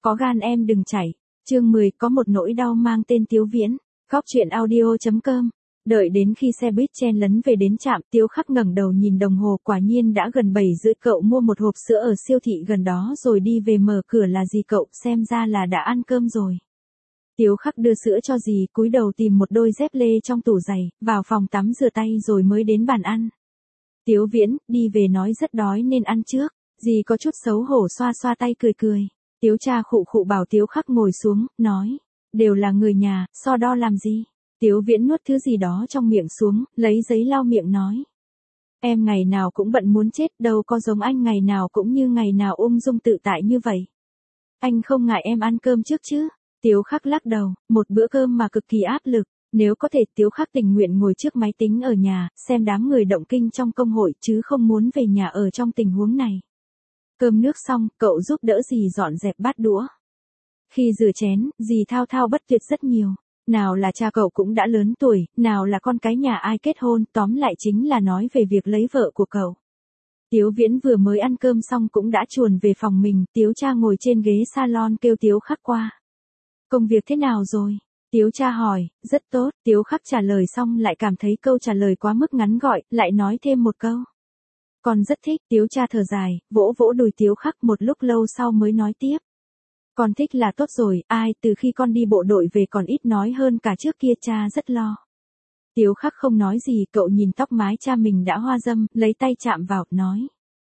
Có gan em đừng chảy. Chương 10 có một nỗi đau mang tên Tiếu Viễn. Góc truyện audio.com. Đợi đến khi xe buýt chen lấn về đến trạm, Tiếu Khắc ngẩng đầu nhìn đồng hồ, quả nhiên đã gần 7 rưỡi. Cậu mua một hộp sữa ở siêu thị gần đó rồi đi về, mở cửa là dì cậu, xem ra là đã ăn cơm rồi. Tiếu Khắc đưa sữa cho dì, cúi đầu tìm một đôi dép lê trong tủ giày, vào phòng tắm rửa tay rồi mới đến bàn ăn. Tiếu Viễn, đi về nói rất đói nên ăn trước. Dì có chút xấu hổ xoa xoa tay cười cười. Tiếu cha khụ khụ bảo Tiếu Khắc ngồi xuống, nói. Đều là người nhà, so đo làm gì? Tiếu Viễn nuốt thứ gì đó trong miệng xuống, lấy giấy lau miệng nói. Em ngày nào cũng bận muốn chết, đâu có giống anh ngày nào cũng như ngày nào ung dung tự tại như vậy. Anh không ngại em ăn cơm trước chứ? Tiếu Khắc lắc đầu, một bữa cơm mà cực kỳ áp lực. Nếu có thể, Tiếu Khắc tình nguyện ngồi trước máy tính ở nhà, xem đám người động kinh trong công hội chứ không muốn về nhà ở trong tình huống này. Cơm nước xong, cậu giúp đỡ dì dọn dẹp bát đũa. Khi rửa chén, dì thao thao bất tuyệt rất nhiều. Nào là cha cậu cũng đã lớn tuổi, nào là con cái nhà ai kết hôn, tóm lại chính là nói về việc lấy vợ của cậu. Tiếu Viễn vừa mới ăn cơm xong cũng đã chuồn về phòng mình, Tiếu cha ngồi trên ghế salon kêu Tiếu Khắc qua. Công việc thế nào rồi? Tiếu cha hỏi. Rất tốt. Tiếu Khắc trả lời xong lại cảm thấy câu trả lời quá mức ngắn gọn, lại nói thêm một câu. Con rất thích. Tiếu cha thở dài, vỗ vỗ đùi Tiếu Khắc, một lúc lâu sau mới nói tiếp. Con thích là tốt rồi, ai, từ khi con đi bộ đội về còn ít nói hơn cả trước kia, cha rất lo. Tiếu Khắc không nói gì, cậu nhìn tóc mái cha mình đã hoa râm, lấy tay chạm vào, nói.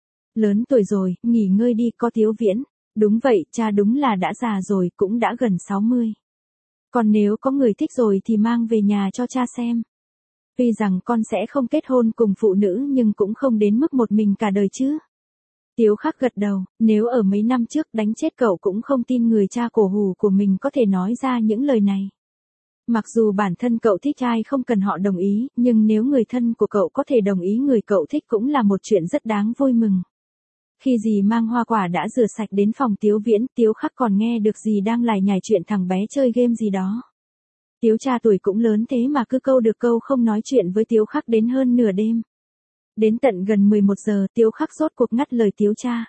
Lớn tuổi rồi, nghỉ ngơi đi. Có Tiếu Viễn. Đúng vậy, cha đúng là đã già rồi, cũng đã gần 60. Còn nếu có người thích rồi thì mang về nhà cho cha xem. Tuy rằng con sẽ không kết hôn cùng phụ nữ nhưng cũng không đến mức một mình cả đời chứ. Tiếu Khắc gật đầu, nếu ở mấy năm trước đánh chết cậu cũng không tin người cha cổ hủ của mình có thể nói ra những lời này. Mặc dù bản thân cậu thích ai không cần họ đồng ý, nhưng nếu người thân của cậu có thể đồng ý người cậu thích cũng là một chuyện rất đáng vui mừng. Khi dì mang hoa quả đã rửa sạch đến phòng Tiếu Viễn, Tiếu Khắc còn nghe được dì đang lải nhải chuyện thằng bé chơi game gì đó. Tiếu cha tuổi cũng lớn thế mà cứ câu được câu không nói chuyện với Tiếu Khắc đến hơn nửa đêm. Đến tận gần 11 giờ, Tiếu Khắc rốt cuộc ngắt lời Tiếu cha.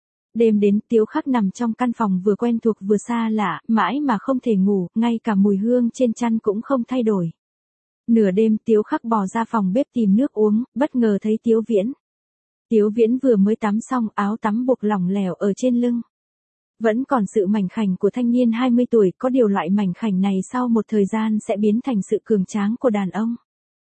Đêm đến, Tiếu Khắc nằm trong căn phòng vừa quen thuộc vừa xa lạ, mãi mà không thể ngủ, ngay cả mùi hương trên chăn cũng không thay đổi. Nửa đêm, Tiếu Khắc bò ra phòng bếp tìm nước uống, bất ngờ thấy Tiếu Viễn. Tiếu Viễn vừa mới tắm xong, áo tắm buộc lỏng lẻo ở trên lưng. Vẫn còn sự mảnh khảnh của thanh niên 20 tuổi, có điều loại mảnh khảnh này sau một thời gian sẽ biến thành sự cường tráng của đàn ông.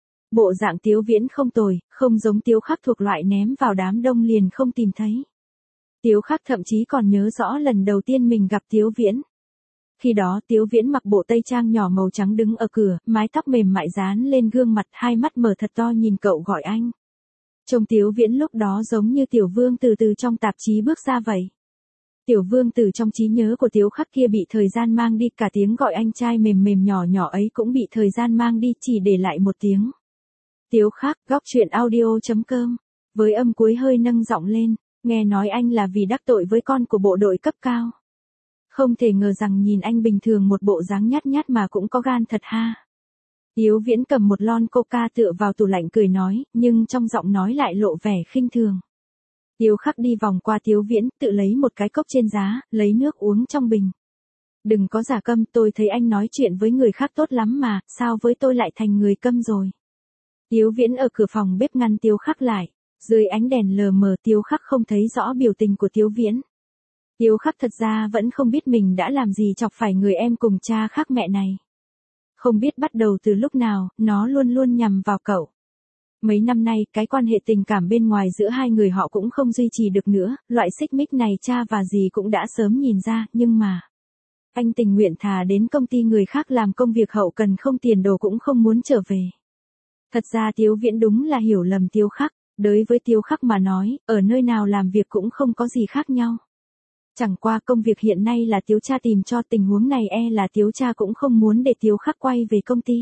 Bộ dạng Tiếu Viễn không tồi, không giống Tiếu Khắc thuộc loại ném vào đám đông liền không tìm thấy. Tiếu Khắc thậm chí còn nhớ rõ lần đầu tiên mình gặp Tiếu Viễn. Khi đó Tiếu Viễn mặc bộ tây trang nhỏ màu trắng đứng ở cửa, mái tóc mềm mại dán lên gương mặt, hai mắt mở thật to nhìn cậu gọi anh. Trông Tiếu Viễn lúc đó giống như Tiểu Vương Tử từ trong tạp chí bước ra vậy. Tiểu Vương Tử trong trí nhớ của Tiếu Khắc kia bị thời gian mang đi, cả tiếng gọi anh trai mềm mềm nhỏ nhỏ ấy cũng bị thời gian mang đi, chỉ để lại một tiếng. Tiếu Khắc, góc truyện audio.com. Với âm cuối hơi nâng giọng lên, nghe nói anh là vì đắc tội với con của bộ đội cấp cao. Không thể ngờ rằng nhìn anh bình thường một bộ dáng nhát nhát mà cũng có gan thật ha. Tiếu Viễn cầm một lon coca tựa vào tủ lạnh cười nói, nhưng trong giọng nói lại lộ vẻ khinh thường. Tiếu Khắc đi vòng qua Tiếu Viễn, tự lấy một cái cốc trên giá, lấy nước uống trong bình. Đừng có giả câm, tôi thấy anh nói chuyện với người khác tốt lắm mà, sao với tôi lại thành người câm rồi. Tiếu Viễn ở cửa phòng bếp ngăn Tiếu Khắc lại. Dưới ánh đèn lờ mờ Tiếu Khắc không thấy rõ biểu tình của Tiếu Viễn. Tiếu Khắc thật ra vẫn không biết mình đã làm gì chọc phải người em cùng cha khác mẹ này. Không biết bắt đầu từ lúc nào, nó luôn luôn nhằm vào cậu. Mấy năm nay, cái quan hệ tình cảm bên ngoài giữa hai người họ cũng không duy trì được nữa, loại xích mích này cha và dì cũng đã sớm nhìn ra, nhưng mà... Anh tình nguyện thà đến công ty người khác làm công việc hậu cần không tiền đồ cũng không muốn trở về. Thật ra Tiếu Viễn đúng là hiểu lầm Tiếu Khắc, đối với Tiếu Khắc mà nói, ở nơi nào làm việc cũng không có gì khác nhau. Chẳng qua công việc hiện nay là Tiếu cha tìm cho, tình huống này là Tiếu cha cũng không muốn để Tiếu Khắc quay về công ty.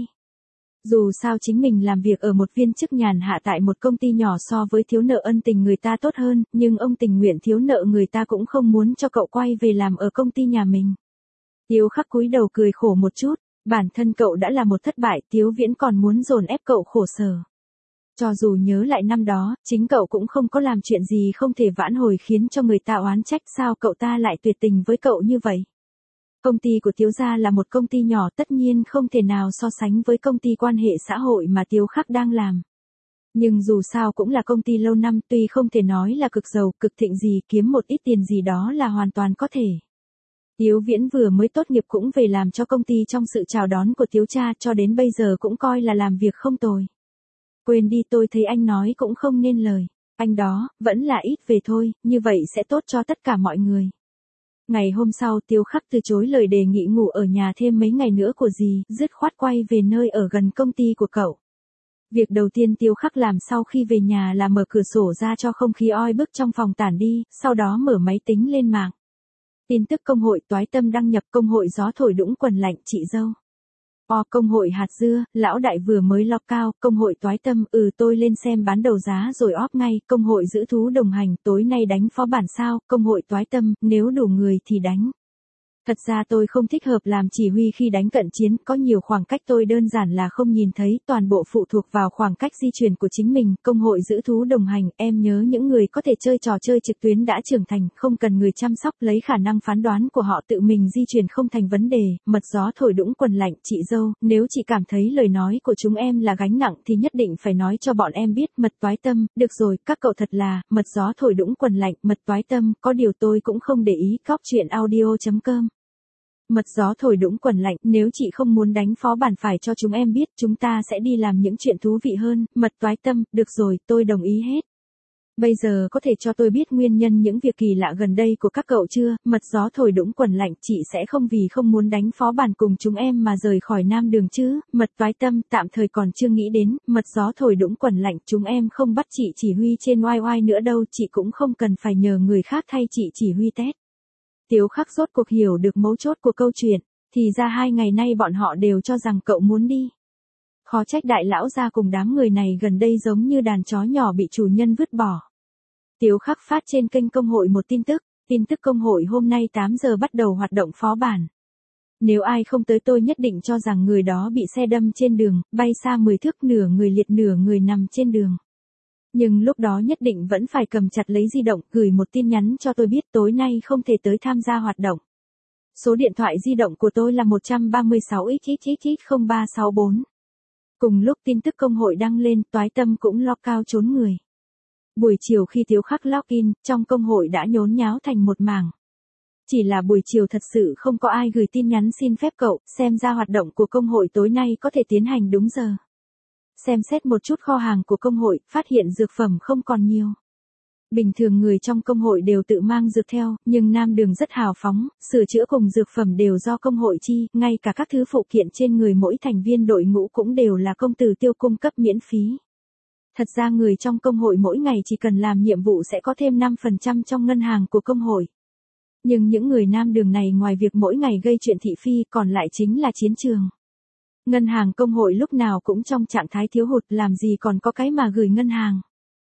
Dù sao chính mình làm việc ở một viên chức nhàn hạ tại một công ty nhỏ so với thiếu nợ ân tình người ta tốt hơn, nhưng ông tình nguyện thiếu nợ người ta cũng không muốn cho cậu quay về làm ở công ty nhà mình. Tiếu Khắc cúi đầu cười khổ một chút, bản thân cậu đã là một thất bại, Tiếu Viễn còn muốn dồn ép cậu khổ sở. Cho dù nhớ lại năm đó, chính cậu cũng không có làm chuyện gì không thể vãn hồi khiến cho người ta oán trách, sao cậu ta lại tuyệt tình với cậu như vậy. Công ty của Tiếu gia là một công ty nhỏ, tất nhiên không thể nào so sánh với công ty quan hệ xã hội mà Tiếu Khắc đang làm. Nhưng dù sao cũng là công ty lâu năm, tuy không thể nói là cực giàu, cực thịnh gì, kiếm một ít tiền gì đó là hoàn toàn có thể. Tiếu Viễn vừa mới tốt nghiệp cũng về làm cho công ty trong sự chào đón của Tiếu cha, cho đến bây giờ cũng coi là làm việc không tồi. Quên đi, tôi thấy anh nói cũng không nên lời. Anh đó, vẫn là ít về thôi, như vậy sẽ tốt cho tất cả mọi người. Ngày hôm sau Tiếu Khắc từ chối lời đề nghị ngủ ở nhà thêm mấy ngày nữa của dì, dứt khoát quay về nơi ở gần công ty của cậu. Việc đầu tiên Tiếu Khắc làm sau khi về nhà là mở cửa sổ ra cho không khí oi bức trong phòng tản đi, sau đó mở máy tính lên mạng. Tin tức công hội Toái Tâm đăng nhập, công hội gió thổi đũng quần lạnh chị dâu. Công hội hạt dưa, lão đại vừa mới lọc cao, công hội Toái Tâm, tôi lên xem bán đầu giá rồi óp ngay, công hội giữ thú đồng hành, tối nay đánh phó bản sao, công hội Toái Tâm, nếu đủ người thì đánh. Thật ra tôi không thích hợp làm chỉ huy khi đánh cận chiến, có nhiều khoảng cách tôi đơn giản là không nhìn thấy, toàn bộ phụ thuộc vào khoảng cách di chuyển của chính mình. Công hội giữ thú đồng hành, em nhớ những người có thể chơi trò chơi trực tuyến đã trưởng thành, không cần người chăm sóc, lấy khả năng phán đoán của họ tự mình di chuyển không thành vấn đề. Mật gió thổi đũng quần lạnh, chị dâu, nếu chị cảm thấy lời nói của chúng em là gánh nặng thì nhất định phải nói cho bọn em biết. Mật Toái Tâm, được rồi, các cậu thật là, mật gió thổi đũng quần lạnh, Mật Toái Tâm, có điều tôi cũng không để ý. Góc truyện audio.com. Mật gió thổi đũng quần lạnh, nếu chị không muốn đánh phó bản phải cho chúng em biết, chúng ta sẽ đi làm những chuyện thú vị hơn. Mật Toái Tâm, được rồi, tôi đồng ý hết. Bây giờ có thể cho tôi biết nguyên nhân những việc kỳ lạ gần đây của các cậu chưa? Mật gió thổi đũng quần lạnh, chị sẽ không vì không muốn đánh phó bản cùng chúng em mà rời khỏi Nam Đường chứ? Mật Toái Tâm, tạm thời còn chưa nghĩ đến. Mật gió thổi đũng quần lạnh, chúng em không bắt chị chỉ huy trên YY nữa đâu, chị cũng không cần phải nhờ người khác thay chị chỉ huy test. Tiếu Khắc rốt cuộc hiểu được mấu chốt của câu chuyện, thì ra 2 ngày nay bọn họ đều cho rằng cậu muốn đi. Khó trách đại lão gia cùng đám người này gần đây giống như đàn chó nhỏ bị chủ nhân vứt bỏ. Tiếu Khắc phát trên kênh công hội một tin tức công hội hôm nay 8 giờ bắt đầu hoạt động phó bản. Nếu ai không tới tôi nhất định cho rằng người đó bị xe đâm trên đường, bay xa 10 thước, nửa người liệt nửa người nằm trên đường. Nhưng lúc đó nhất định vẫn phải cầm chặt lấy di động, gửi một tin nhắn cho tôi biết tối nay không thể tới tham gia hoạt động. Số điện thoại di động của tôi là 136xxxx0364. Cùng lúc tin tức công hội đăng lên, Toái Tâm cũng log cao trốn người. Buổi chiều khi Tiếu Khắc login, trong công hội đã nhốn nháo thành một mảng. Chỉ là buổi chiều thật sự không có ai gửi tin nhắn xin phép cậu, xem ra hoạt động của công hội tối nay có thể tiến hành đúng giờ. Xem xét một chút kho hàng của công hội, phát hiện dược phẩm không còn nhiều. Bình thường người trong công hội đều tự mang dược theo, nhưng Nam Đường rất hào phóng, sửa chữa cùng dược phẩm đều do công hội chi, ngay cả các thứ phụ kiện trên người mỗi thành viên đội ngũ cũng đều là công tử Tiêu cung cấp miễn phí. Thật ra người trong công hội mỗi ngày chỉ cần làm nhiệm vụ sẽ có thêm 5% trong ngân hàng của công hội. Nhưng những người Nam Đường này ngoài việc mỗi ngày gây chuyện thị phi còn lại chính là chiến trường. Ngân hàng công hội lúc nào cũng trong trạng thái thiếu hụt, làm gì còn có cái mà gửi ngân hàng.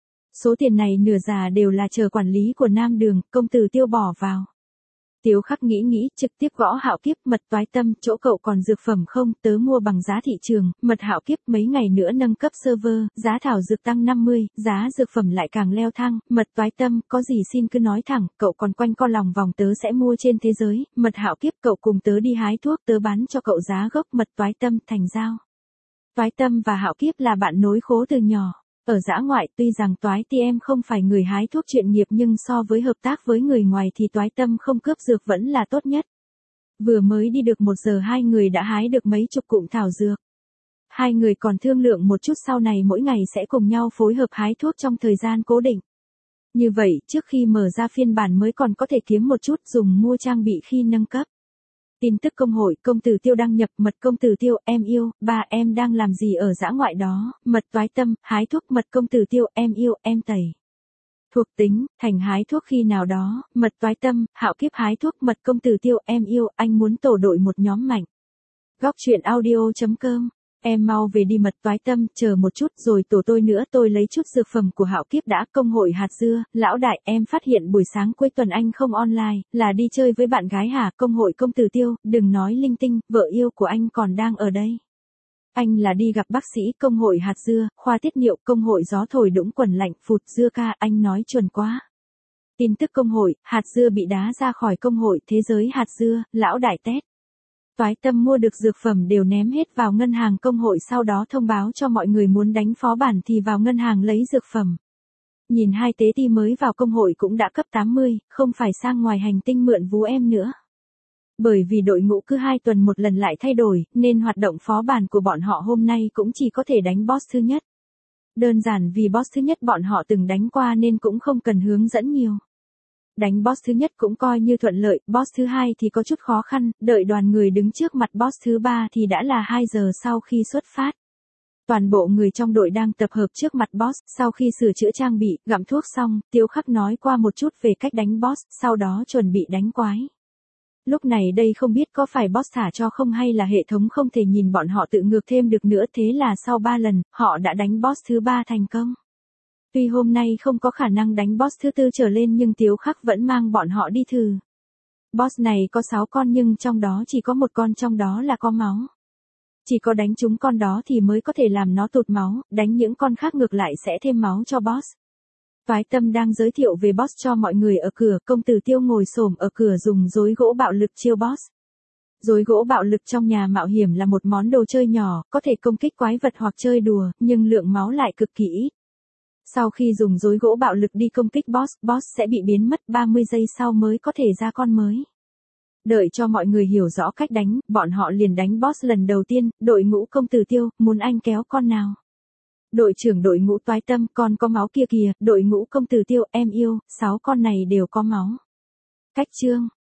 Số tiền này nửa già đều là chờ quản lý của Nam Đường, công tử Tiêu bỏ vào. Tiếu Khắc nghĩ, trực tiếp gõ Hạo Kiếp. Mật Toái Tâm, chỗ cậu còn dược phẩm không, tớ mua bằng giá thị trường. Mật Hạo Kiếp, mấy ngày nữa nâng cấp server, giá thảo dược tăng 50, giá dược phẩm lại càng leo thang. Mật Toái Tâm, có gì xin cứ nói thẳng, cậu còn quanh co lòng vòng, tớ sẽ mua trên thế giới. Mật Hạo Kiếp, cậu cùng tớ đi hái thuốc, tớ bán cho cậu giá gốc. Mật Toái Tâm, thành giao. Toái Tâm và Hạo Kiếp là bạn nối khố từ nhỏ. Ở dã ngoại, tuy rằng Toái TM không phải người hái thuốc chuyên nghiệp nhưng so với hợp tác với người ngoài thì Toái Tâm không cướp dược vẫn là tốt nhất. Vừa mới đi được 1 giờ hai người đã hái được mấy chục cụm thảo dược. Hai người còn thương lượng một chút sau này mỗi ngày sẽ cùng nhau phối hợp hái thuốc trong thời gian cố định. Như vậy, trước khi mở ra phiên bản mới còn có thể kiếm một chút dùng mua trang bị khi nâng cấp. Tin tức công hội, công tử Tiêu đăng nhập. Mật công tử Tiêu, em yêu, ba em đang làm gì ở dã ngoại đó? Mật Toái Tâm, hái thuốc. Mật công tử Tiêu, em yêu, em tẩy. Thuộc tính, thành hái thuốc khi nào đó. Mật Toái Tâm, Hạo Kiếp hái thuốc. Mật công tử Tiêu, em yêu, anh muốn tổ đội một nhóm mạnh. Góc truyện audio.com. Em mau về đi. Mật Toái Tâm, chờ một chút rồi tổ tôi nữa, tôi lấy chút dược phẩm của Hạo Kiếp đã. Công hội hạt dưa, lão đại, em phát hiện buổi sáng cuối tuần anh không online, là đi chơi với bạn gái hả? Công hội công tử Tiêu, đừng nói linh tinh, vợ yêu của anh còn đang ở đây. Anh là đi gặp bác sĩ. Công hội hạt dưa, khoa tiết niệu. Công hội gió thổi đũng quần lạnh, phụt dưa ca, anh nói chuẩn quá. Tin tức công hội, hạt dưa bị đá ra khỏi công hội thế giới hạt dưa, lão đại tét. Toái Tâm mua được dược phẩm đều ném hết vào ngân hàng công hội, sau đó thông báo cho mọi người muốn đánh phó bản thì vào ngân hàng lấy dược phẩm. Nhìn hai tế ti mới vào công hội cũng đã cấp 80, không phải sang ngoài hành tinh mượn vú em nữa. Bởi vì đội ngũ cứ 2 tuần một lần lại thay đổi, nên hoạt động phó bản của bọn họ hôm nay cũng chỉ có thể đánh boss thứ nhất. Đơn giản vì boss thứ nhất bọn họ từng đánh qua nên cũng không cần hướng dẫn nhiều. Đánh boss thứ nhất cũng coi như thuận lợi, boss thứ hai thì có chút khó khăn, đợi đoàn người đứng trước mặt boss thứ ba thì đã là 2 giờ sau khi xuất phát. Toàn bộ người trong đội đang tập hợp trước mặt boss, sau khi sửa chữa trang bị, gặm thuốc xong, Tiếu Khắc nói qua một chút về cách đánh boss, sau đó chuẩn bị đánh quái. Lúc này đây không biết có phải boss thả cho không hay là hệ thống không thể nhìn bọn họ tự ngược thêm được nữa, thế là sau 3 lần, họ đã đánh boss thứ 3 thành công. Tuy hôm nay không có khả năng đánh boss thứ 4 trở lên nhưng Tiếu Khắc vẫn mang bọn họ đi thử. Boss này có 6 con nhưng trong đó chỉ có một con trong đó là có máu. Chỉ có đánh trúng con đó thì mới có thể làm nó tụt máu, đánh những con khác ngược lại sẽ thêm máu cho boss. Toái Tâm đang giới thiệu về boss cho mọi người ở cửa, công tử Tiêu ngồi xổm ở cửa dùng dối gỗ bạo lực chiêu boss. Dối gỗ bạo lực trong nhà mạo hiểm là một món đồ chơi nhỏ, có thể công kích quái vật hoặc chơi đùa, nhưng lượng máu lại cực kỳ ít. Sau khi dùng dối gỗ bạo lực đi công kích boss sẽ bị biến mất 30 giây sau mới có thể ra con mới. Đợi cho mọi người hiểu rõ cách đánh, bọn họ liền đánh boss lần đầu tiên, đội ngũ công tử Tiêu, muốn anh kéo con nào? Đội trưởng đội ngũ Toái Tâm, con có máu kia kìa, đội ngũ công tử Tiêu, em yêu, 6 con này đều có máu. Cách chương